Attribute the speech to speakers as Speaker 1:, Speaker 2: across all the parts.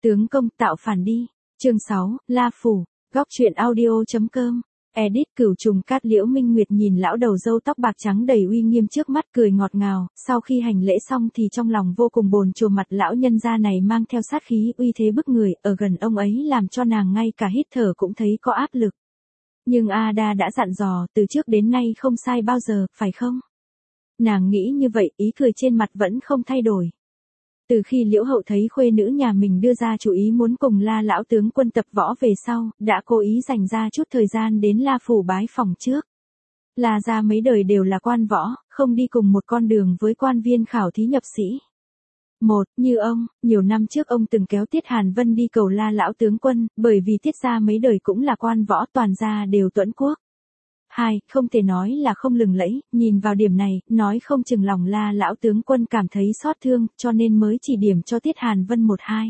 Speaker 1: Tướng công tạo phản đi. Chương 6, La Phủ, góc truyện audio.com. Edit Cửu Trùng Cát. Liễu Minh Nguyệt nhìn lão đầu râu tóc bạc trắng đầy uy nghiêm trước mắt cười ngọt ngào, sau khi hành lễ xong thì trong lòng vô cùng bồn chồn. Mặt lão nhân gia này mang theo sát khí uy thế bức người, ở gần ông ấy làm cho nàng ngay cả hít thở cũng thấy có áp lực. Nhưng Ada đã dặn dò từ trước đến nay không sai bao giờ, phải không? Nàng nghĩ như vậy, ý cười trên mặt vẫn không thay đổi. Từ khi Liễu Hậu thấy khuê nữ nhà mình đưa ra chủ ý muốn cùng La lão tướng quân tập võ về sau, đã cố ý dành ra chút thời gian đến La phủ bái phỏng trước. La gia mấy đời đều là quan võ, không đi cùng một con đường với quan viên khảo thí nhập sĩ. Như ông, nhiều năm trước ông từng kéo Tiết Hàn Vân đi cầu La lão tướng quân, bởi vì Tiết gia mấy đời cũng là quan võ, toàn gia đều tuẫn quốc. 2. Không thể nói là không lừng lẫy, nhìn vào điểm này, nói không chừng lòng La lão tướng quân cảm thấy xót thương, cho nên mới chỉ điểm cho Tiết Hàn Vân 1-2.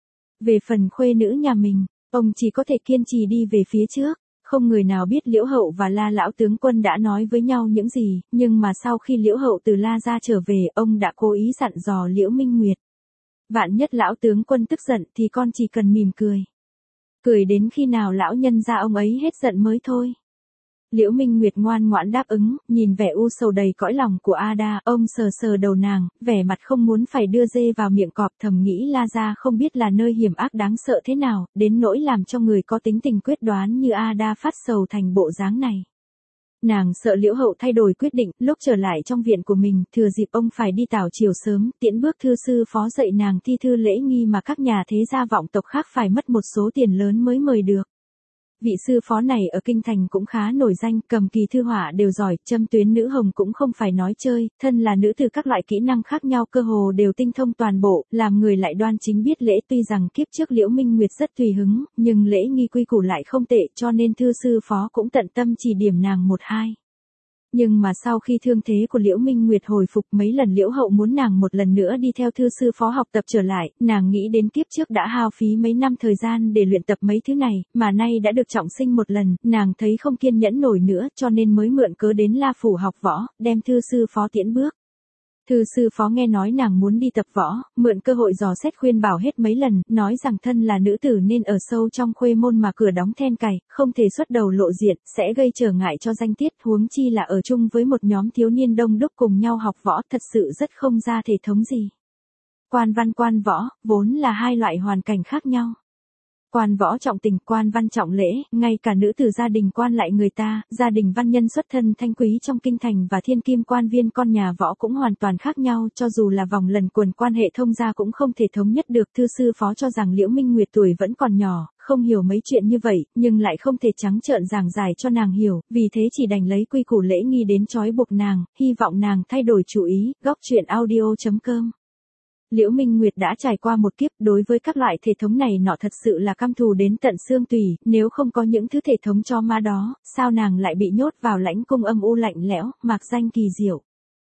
Speaker 1: Về phần khuê nữ nhà mình, ông chỉ có thể kiên trì đi về phía trước. Không người nào biết Liễu Hậu và La lão tướng quân đã nói với nhau những gì, nhưng mà sau khi Liễu Hậu từ La gia trở về, ông đã cố ý dặn dò Liễu Minh Nguyệt. Vạn nhất lão tướng quân tức giận thì con chỉ cần mỉm cười. Cười đến khi nào lão nhân gia ông ấy hết giận mới thôi. Liễu Minh Nguyệt ngoan ngoãn đáp ứng, nhìn vẻ u sầu đầy cõi lòng của Ada, ông sờ sờ đầu nàng, vẻ mặt không muốn phải đưa dê vào miệng cọp, thầm nghĩ La gia không biết là nơi hiểm ác đáng sợ thế nào, đến nỗi làm cho người có tính tình quyết đoán như Ada phát sầu thành bộ dáng này. Nàng sợ Liễu Hậu thay đổi quyết định, lúc trở lại trong viện của mình, thừa dịp ông phải đi tảo chiều sớm, tiễn bước thư sư phó dạy nàng thi thư lễ nghi mà các nhà thế gia vọng tộc khác phải mất một số tiền lớn mới mời được. Vị sư phó này ở kinh thành cũng khá nổi danh, cầm kỳ thư họa đều giỏi, châm tuyến nữ hồng cũng không phải nói chơi, thân là nữ từ các loại kỹ năng khác nhau cơ hồ đều tinh thông toàn bộ, làm người lại đoan chính biết lễ. Tuy rằng kiếp trước Liễu Minh Nguyệt rất tùy hứng, nhưng lễ nghi quy củ lại không tệ, cho nên thư sư phó cũng tận tâm chỉ điểm nàng 1-2. Nhưng mà sau khi thương thế của Liễu Minh Nguyệt hồi phục, mấy lần Liễu Hậu muốn nàng một lần nữa đi theo thư sư phó học tập trở lại, nàng nghĩ đến kiếp trước đã hao phí mấy năm thời gian để luyện tập mấy thứ này, mà nay đã được trọng sinh một lần, nàng thấy không kiên nhẫn nổi nữa, cho nên mới mượn cớ đến La phủ học võ, đem thư sư phó tiễn bước. Thư sư phó nghe nói nàng muốn đi tập võ, mượn cơ hội dò xét khuyên bảo hết mấy lần, nói rằng thân là nữ tử nên ở sâu trong khuê môn mà cửa đóng then cài, không thể xuất đầu lộ diện, sẽ gây trở ngại cho danh tiết, huống chi là ở chung với một nhóm thiếu niên đông đúc cùng nhau học võ, thật sự rất không ra thể thống gì. Quan văn quan võ, vốn là hai loại hoàn cảnh khác nhau. Quan võ trọng tình, quan văn trọng lễ, ngay cả nữ tử gia đình quan lại người ta, gia đình văn nhân xuất thân thanh quý trong kinh thành và thiên kim quan viên con nhà võ cũng hoàn toàn khác nhau, cho dù là vòng lần quần quan hệ thông gia cũng không thể thống nhất được. Thư sư phó cho rằng Liễu Minh Nguyệt tuổi vẫn còn nhỏ, không hiểu mấy chuyện như vậy, nhưng lại không thể trắng trợn giảng giải cho nàng hiểu, vì thế chỉ đành lấy quy củ lễ nghi đến trói buộc nàng, hy vọng nàng thay đổi chủ ý. Góc truyện audio.com. Liễu Minh Nguyệt đã trải qua một kiếp, đối với các loại thể thống này nọ thật sự là căm thù đến tận xương tủy, nếu không có những thứ thể thống cho ma đó, sao nàng lại bị nhốt vào lãnh cung âm u lạnh lẽo, mạc danh kỳ diệu.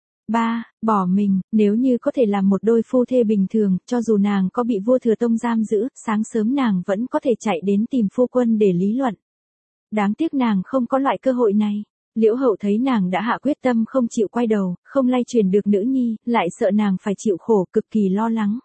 Speaker 1: 3. Bỏ mình, nếu như có thể làm một đôi phu thê bình thường, cho dù nàng có bị vua thừa tông giam giữ, sáng sớm nàng vẫn có thể chạy đến tìm phu quân để lý luận. Đáng tiếc nàng không có loại cơ hội này. Liễu Hậu thấy nàng đã hạ quyết tâm không chịu quay đầu, không lay truyền được nữ nhi, lại sợ nàng phải chịu khổ, cực kỳ lo lắng.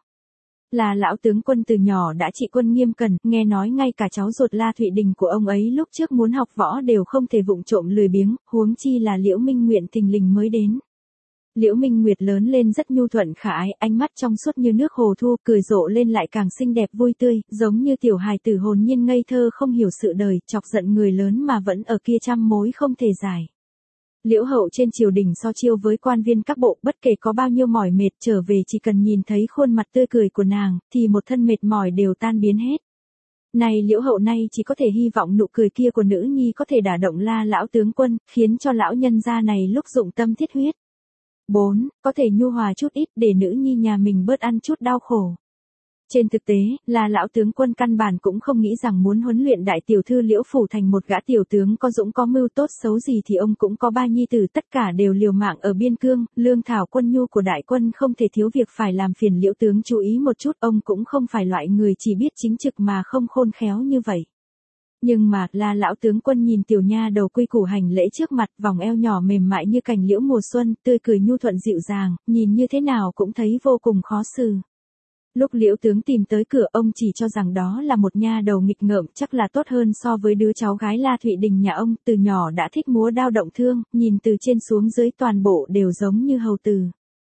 Speaker 1: Là lão tướng quân từ nhỏ đã trị quân nghiêm cẩn, nghe nói ngay cả cháu ruột La Thụy Đình của ông ấy lúc trước muốn học võ đều không thể vụng trộm lười biếng, huống chi là Liễu Minh Nguyệt thình lình mới đến. Liễu Minh Nguyệt lớn lên rất nhu thuận khả ái, ánh mắt trong suốt như nước hồ thu, cười rộ lên lại càng xinh đẹp vui tươi, giống như tiểu hài tử hồn nhiên ngây thơ không hiểu sự đời, chọc giận người lớn mà vẫn ở kia trăm mối không thể giải. Liễu Hậu trên triều đình so chiêu với quan viên các bộ, bất kể có bao nhiêu mỏi mệt trở về chỉ cần nhìn thấy khuôn mặt tươi cười của nàng, thì một thân mệt mỏi đều tan biến hết. Này Liễu Hậu nay chỉ có thể hy vọng nụ cười kia của nữ nhi có thể đả động La lão tướng quân, khiến cho lão nhân gia này lúc dụng tâm thiết huyết. 4. Có thể nhu hòa chút ít để nữ nhi nhà mình bớt ăn chút đau khổ. Trên thực tế, là lão tướng quân căn bản cũng không nghĩ rằng muốn huấn luyện đại tiểu thư Liễu phủ thành một gã tiểu tướng có dũng có mưu tốt xấu gì thì ông cũng có ba nhi tử, tất cả đều liều mạng ở biên cương, lương thảo quân nhu của đại quân không thể thiếu việc phải làm phiền Liễu tướng chú ý một chút, ông cũng không phải loại người chỉ biết chính trực mà không khôn khéo như vậy. Nhưng mà, là lão tướng quân nhìn tiểu nha đầu quy củ hành lễ trước mặt, vòng eo nhỏ mềm mại như cành liễu mùa xuân, tươi cười nhu thuận dịu dàng, nhìn như thế nào cũng thấy vô cùng khó xử. Lúc Liễu tướng tìm tới cửa, ông chỉ cho rằng đó là một nha đầu nghịch ngợm, chắc là tốt hơn so với đứa cháu gái La Thụy Đình nhà ông, từ nhỏ đã thích múa đao động thương, nhìn từ trên xuống dưới toàn bộ đều giống như hầu tử.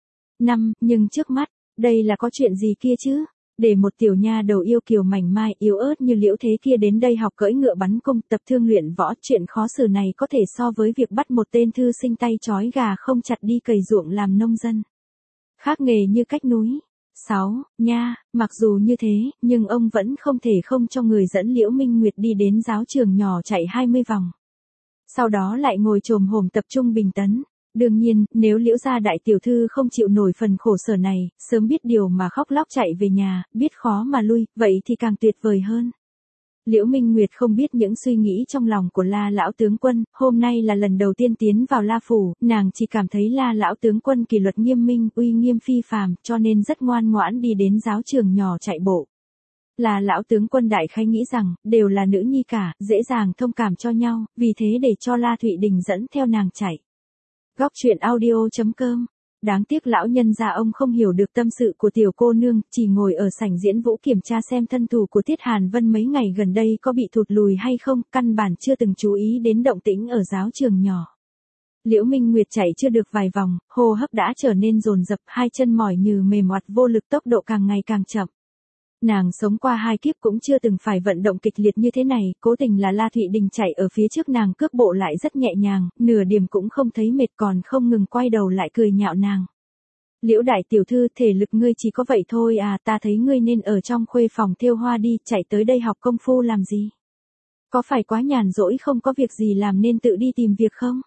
Speaker 1: Nhưng trước mắt, đây là có chuyện gì kia chứ? Để một tiểu nha đầu yêu kiều mảnh mai yếu ớt như Liễu thế kia đến đây học cưỡi ngựa bắn cung, tập thương luyện võ, chuyện khó xử này có thể so với việc bắt một tên thư sinh tay trói gà không chặt đi cày ruộng làm nông dân. Khác nghề như cách núi. 6. Nha, mặc dù như thế, nhưng ông vẫn không thể không cho người dẫn Liễu Minh Nguyệt đi đến giáo trường nhỏ chạy 20 vòng. Sau đó lại ngồi chồm hổm tập trung bình tấn. Đương nhiên, nếu Liễu gia đại tiểu thư không chịu nổi phần khổ sở này, sớm biết điều mà khóc lóc chạy về nhà, biết khó mà lui, vậy thì càng tuyệt vời hơn. Liễu Minh Nguyệt không biết những suy nghĩ trong lòng của La lão tướng quân, hôm nay là lần đầu tiên tiến vào La phủ, nàng chỉ cảm thấy La lão tướng quân kỷ luật nghiêm minh, uy nghiêm phi phàm, cho nên rất ngoan ngoãn đi đến giáo trường nhỏ chạy bộ. La lão tướng quân đại khái nghĩ rằng, đều là nữ nhi cả, dễ dàng thông cảm cho nhau, vì thế để cho La Thụy Đình dẫn theo nàng chạy. Góc truyện audio.com. Đáng tiếc lão nhân gia ông không hiểu được tâm sự của tiểu cô nương, chỉ ngồi ở sảnh diễn vũ kiểm tra xem thân thủ của Tiết Hàn Vân mấy ngày gần đây có bị thụt lùi hay không, căn bản chưa từng chú ý đến động tĩnh ở giáo trường nhỏ. Liễu Minh Nguyệt chạy chưa được vài vòng, hô hấp đã trở nên dồn dập, hai chân mỏi như mềm oặt vô lực, tốc độ càng ngày càng chậm. Nàng sống qua 2 kiếp cũng chưa từng phải vận động kịch liệt như thế này, cố tình là La Thụy Đình chạy ở phía trước nàng cước bộ lại rất nhẹ nhàng, nửa điểm cũng không thấy mệt, còn không ngừng quay đầu lại cười nhạo nàng. Liễu đại tiểu thư, thể lực ngươi chỉ có vậy thôi à, ta thấy ngươi nên ở trong khuê phòng thêu hoa đi, chạy tới đây học công phu làm gì? Có phải quá nhàn rỗi không có việc gì làm nên tự đi tìm việc không?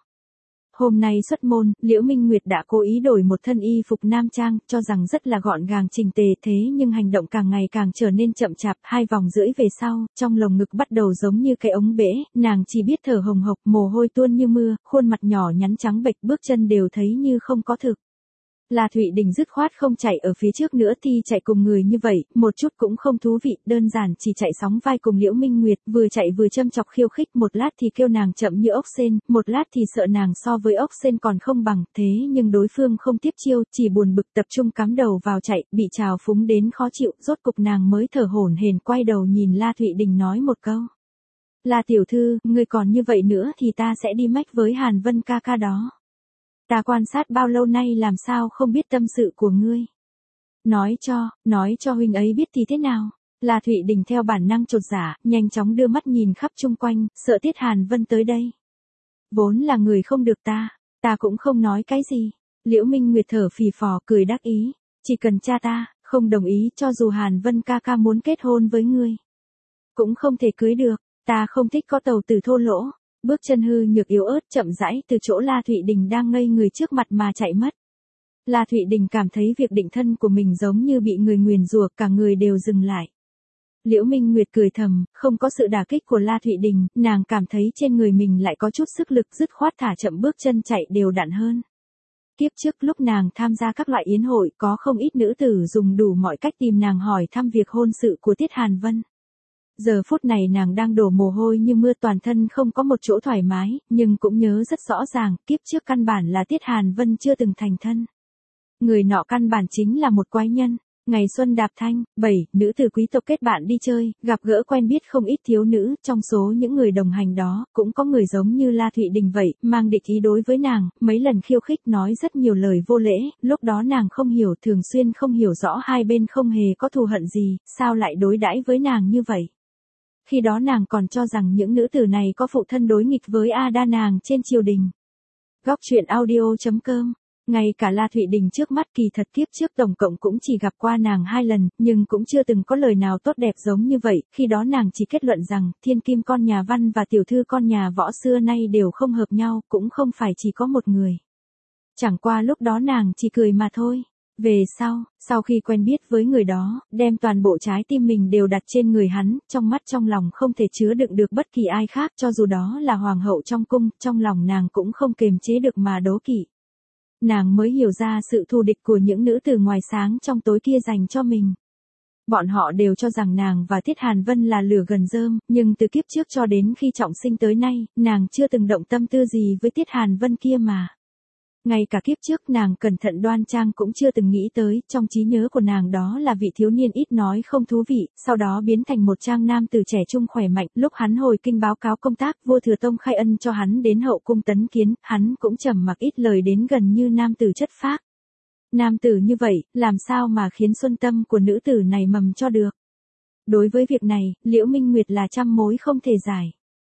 Speaker 1: Hôm nay xuất môn, Liễu Minh Nguyệt đã cố ý đổi một thân y phục nam trang, cho rằng rất là gọn gàng chỉnh tề, thế nhưng hành động càng ngày càng trở nên chậm chạp, 2 vòng rưỡi về sau, trong lồng ngực bắt đầu giống như cái ống bể, nàng chỉ biết thở hồng hộc, mồ hôi tuôn như mưa, khuôn mặt nhỏ nhắn trắng bệch, bước chân đều thấy như không có thực. La Thụy Đình dứt khoát không chạy ở phía trước nữa thì chạy cùng người như vậy, một chút cũng không thú vị, đơn giản chỉ chạy sóng vai cùng Liễu Minh Nguyệt, vừa chạy vừa châm chọc khiêu khích, một lát thì kêu nàng chậm như ốc sên, một lát thì sợ nàng so với ốc sên còn không bằng, thế nhưng đối phương không tiếp chiêu, chỉ buồn bực tập trung cắm đầu vào chạy, bị trào phúng đến khó chịu, rốt cục nàng mới thở hổn hển quay đầu nhìn La Thụy Đình nói một câu. La tiểu thư, ngươi còn như vậy nữa thì ta sẽ đi mách với Hàn Vân ca ca đó. Ta quan sát bao lâu nay làm sao không biết tâm sự của ngươi. Nói cho huynh ấy biết thì thế nào. La Thụy Đình theo bản năng chột dạ, nhanh chóng đưa mắt nhìn khắp chung quanh, sợ Tiết Hàn Vân tới đây. Vốn là người không được ta cũng không nói cái gì. Liễu Minh Nguyệt thở phì phò cười đắc ý, chỉ cần cha ta không đồng ý, cho dù Hàn Vân ca ca muốn kết hôn với ngươi, cũng không thể cưới được, ta không thích có tàu tử thô lỗ. Bước chân hư nhược yếu ớt chậm rãi từ chỗ La Thụy Đình đang ngây người trước mặt mà chạy mất. La Thụy Đình cảm thấy việc định thân của mình giống như bị người nguyền rủa, cả người đều dừng lại. Liễu Minh Nguyệt cười thầm, không có sự đả kích của La Thụy Đình, nàng cảm thấy trên người mình lại có chút sức lực, dứt khoát thả chậm bước chân chạy đều đặn hơn. Kiếp trước lúc nàng tham gia các loại yến hội, có không ít nữ tử dùng đủ mọi cách tìm nàng hỏi thăm việc hôn sự của Tiết Hàn Vân. Giờ phút này nàng đang đổ mồ hôi như mưa, toàn thân không có một chỗ thoải mái, nhưng cũng nhớ rất rõ ràng, kiếp trước căn bản là Tiết Hàn Vân chưa từng thành thân. Người nọ căn bản chính là một quái nhân. Ngày xuân đạp thanh, 7, nữ tử quý tộc kết bạn đi chơi, gặp gỡ quen biết không ít thiếu nữ, trong số những người đồng hành đó, cũng có người giống như La Thụy Đình vậy, mang địch ý đối với nàng, mấy lần khiêu khích nói rất nhiều lời vô lễ, lúc đó nàng không hiểu, thường xuyên không hiểu rõ hai bên không hề có thù hận gì, sao lại đối đãi với nàng như vậy. Khi đó nàng còn cho rằng những nữ tử này có phụ thân đối nghịch với Ada nàng trên triều đình. Góc truyện audio.com. Ngay cả La Thụy Đình trước mắt kỳ thật kiếp trước tổng cộng cũng chỉ gặp qua nàng 2 lần, nhưng cũng chưa từng có lời nào tốt đẹp giống như vậy, khi đó nàng chỉ kết luận rằng, thiên kim con nhà văn và tiểu thư con nhà võ xưa nay đều không hợp nhau, cũng không phải chỉ có một người. Chẳng qua lúc đó nàng chỉ cười mà thôi. Về sau khi quen biết với người đó, đem toàn bộ trái tim mình đều đặt trên người hắn, trong mắt trong lòng không thể chứa đựng được bất kỳ ai khác, cho dù đó là hoàng hậu trong cung, trong lòng nàng cũng không kềm chế được mà đố kỵ. Nàng mới hiểu ra sự thù địch của những nữ tử ngoài sáng trong tối kia dành cho mình. Bọn họ đều cho rằng nàng và Tiết Hàn Vân là lửa gần rơm, nhưng từ kiếp trước cho đến khi trọng sinh tới nay, nàng chưa từng động tâm tư gì với Tiết Hàn Vân kia mà. Ngay cả kiếp trước nàng cẩn thận đoan trang cũng chưa từng nghĩ tới, trong trí nhớ của nàng đó là vị thiếu niên ít nói không thú vị, sau đó biến thành một trang nam tử trẻ trung khỏe mạnh. Lúc hắn hồi kinh báo cáo công tác, vua Thừa Tông khai ân cho hắn đến hậu cung tấn kiến, hắn cũng trầm mặc ít lời đến gần như nam tử chất phác. Nam tử như vậy, làm sao mà khiến xuân tâm của nữ tử này mầm cho được? Đối với việc này, Liễu Minh Nguyệt là trăm mối không thể giải.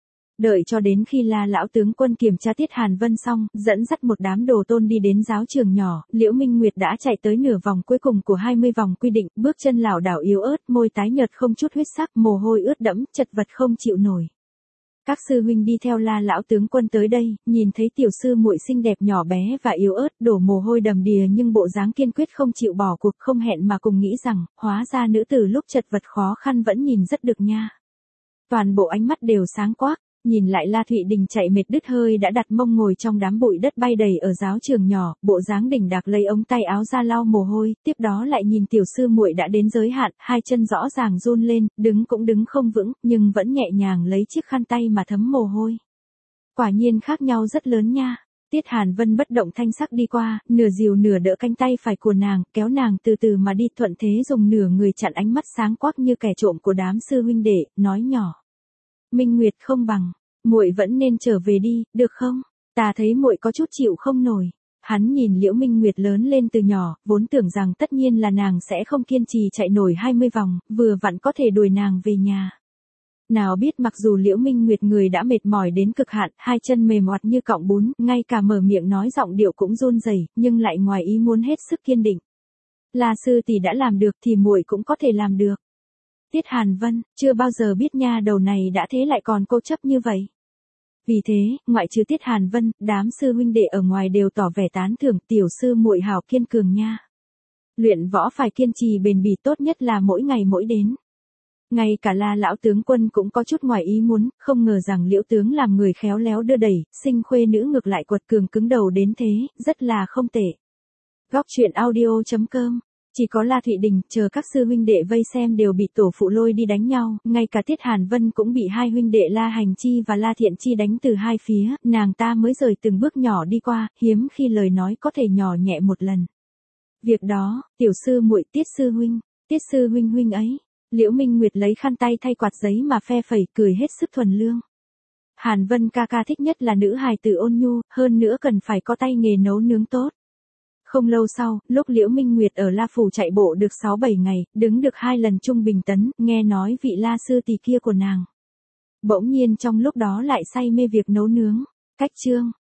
Speaker 1: Đợi cho đến khi La lão tướng quân kiểm tra Tiết Hàn Vân xong, dẫn dắt một đám đồ tôn đi đến giáo trường nhỏ, Liễu Minh Nguyệt đã chạy tới nửa vòng cuối cùng của 20 vòng quy định, bước chân lảo đảo yếu ớt, môi tái nhợt không chút huyết sắc, mồ hôi ướt đẫm, chật vật không chịu nổi. Các sư huynh đi theo La lão tướng quân tới đây, nhìn thấy tiểu sư muội xinh đẹp nhỏ bé và yếu ớt, đổ mồ hôi đầm đìa nhưng bộ dáng kiên quyết không chịu bỏ cuộc, không hẹn mà cùng nghĩ rằng, hóa ra nữ tử lúc chật vật khó khăn vẫn nhìn rất được nha. Toàn bộ ánh mắt đều sáng quắc. Nhìn lại La Thụy Đình chạy mệt đứt hơi đã đặt mông ngồi trong đám bụi đất bay đầy ở giáo trường nhỏ, bộ dáng đỉnh đạc lấy ống tay áo ra lau mồ hôi, tiếp đó lại nhìn tiểu sư muội đã đến giới hạn, hai chân rõ ràng run lên, đứng cũng đứng không vững, nhưng vẫn nhẹ nhàng lấy chiếc khăn tay mà thấm mồ hôi. Quả nhiên khác nhau rất lớn nha. Tiết Hàn Vân bất động thanh sắc đi qua, nửa dìu nửa đỡ cánh tay phải của nàng, kéo nàng từ từ mà đi, thuận thế dùng nửa người chặn ánh mắt sáng quắc như kẻ trộm của đám sư huynh đệ, nói nhỏ. Minh Nguyệt không bằng, muội vẫn nên trở về đi, được không? Ta thấy muội có chút chịu không nổi. Hắn nhìn Liễu Minh Nguyệt lớn lên từ nhỏ, vốn tưởng rằng tất nhiên là nàng sẽ không kiên trì chạy nổi 20 vòng, vừa vặn có thể đuổi nàng về nhà. Nào biết mặc dù Liễu Minh Nguyệt người đã mệt mỏi đến cực hạn, hai chân mềm oặt như cọng bún, ngay cả mở miệng nói giọng điệu cũng run rẩy, nhưng lại ngoài ý muốn hết sức kiên định. La sư tỷ đã làm được thì muội cũng có thể làm được. Tiết Hàn Vân, chưa bao giờ biết nha đầu này đã thế lại còn cố chấp như vậy. Vì thế, ngoại trừ Tiết Hàn Vân, đám sư huynh đệ ở ngoài đều tỏ vẻ tán thưởng, tiểu sư muội hảo kiên cường nha. Luyện võ phải kiên trì bền bỉ, tốt nhất là mỗi ngày mỗi đến. Ngay cả La lão tướng quân cũng có chút ngoài ý muốn, không ngờ rằng Liễu tướng làm người khéo léo đưa đẩy, sinh khuê nữ ngược lại quật cường cứng đầu đến thế, rất là không tệ. Góc truyện audio.com. Chỉ có La Thụy Đình, chờ các sư huynh đệ vây xem đều bị tổ phụ lôi đi đánh nhau, ngay cả Tiết Hàn Vân cũng bị hai huynh đệ La Hành Chi và La Thiện Chi đánh từ hai phía, nàng ta mới rời từng bước nhỏ đi qua, hiếm khi lời nói có thể nhỏ nhẹ một lần. Việc đó, tiểu sư muội, Tiết sư huynh huynh ấy. Liễu Minh Nguyệt lấy khăn tay thay quạt giấy mà phe phẩy, cười hết sức thuần lương. Hàn Vân ca ca thích nhất là nữ hài tử ôn nhu, hơn nữa cần phải có tay nghề nấu nướng tốt. Không lâu sau, lúc Liễu Minh Nguyệt ở La Phủ chạy bộ được 6-7 ngày, đứng được 2 lần trung bình tấn, nghe nói vị La sư tỷ kia của nàng. Bỗng nhiên trong lúc đó lại say mê việc nấu nướng. Cách chương.